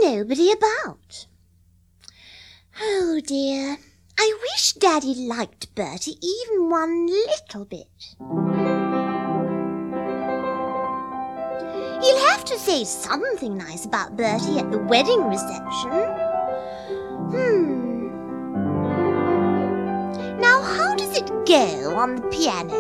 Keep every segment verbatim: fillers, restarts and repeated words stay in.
nobody about. Oh dear, I wish Daddy liked Bertie even one little bit. He'll have to say something nice about Bertie at the wedding reception. Hmm. Now, how does it go on the piano?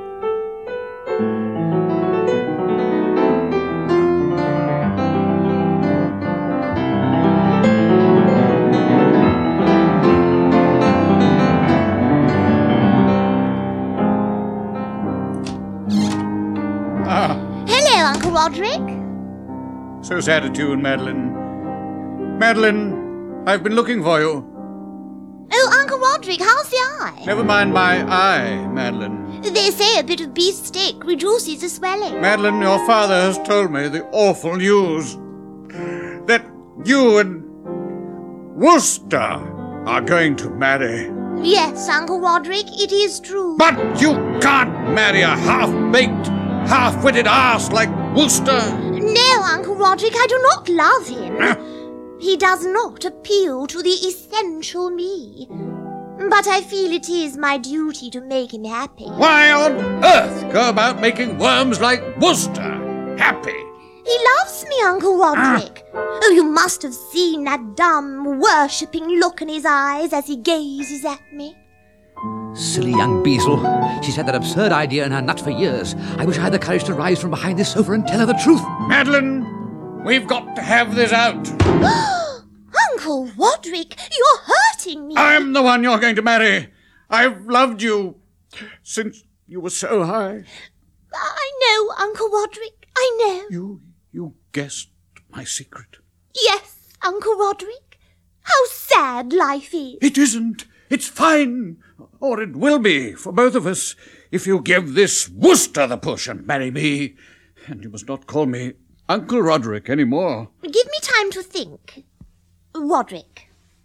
Uncle Roderick? So sad at you, Madeline. Madeline, I've been looking for you. Oh, Uncle Roderick, how's the eye? Never mind my eye, Madeline. They say a bit of beefsteak reduces the swelling. Madeline, your father has told me the awful news. That you and Worcester are going to marry. Yes, Uncle Roderick, it is true. But you can't marry a half-baked, half-witted ass like Worcester. No, Uncle Roderick, I do not love him. Uh. He does not appeal to the essential me. But I feel it is my duty to make him happy. Why on earth go about making worms like Worcester happy? He loves me, Uncle Roderick. Uh. Oh, you must have seen that dumb, worshipping look in his eyes as he gazes at me. Silly young Beazle. She's had that absurd idea in her nut for years. I wish I had the courage to rise from behind this sofa and tell her the truth. Madeline, we've got to have this out. Uncle Roderick, you're hurting me. I'm the one you're going to marry. I've loved you since you were so high. I know, Uncle Roderick, I know. You, you guessed my secret. Yes, Uncle Roderick. How sad life is. It isn't. It's fine. Or it will be for both of us if you give this Worcester the push and marry me. And you must not call me Uncle Roderick any more. Give me time to think. Roderick.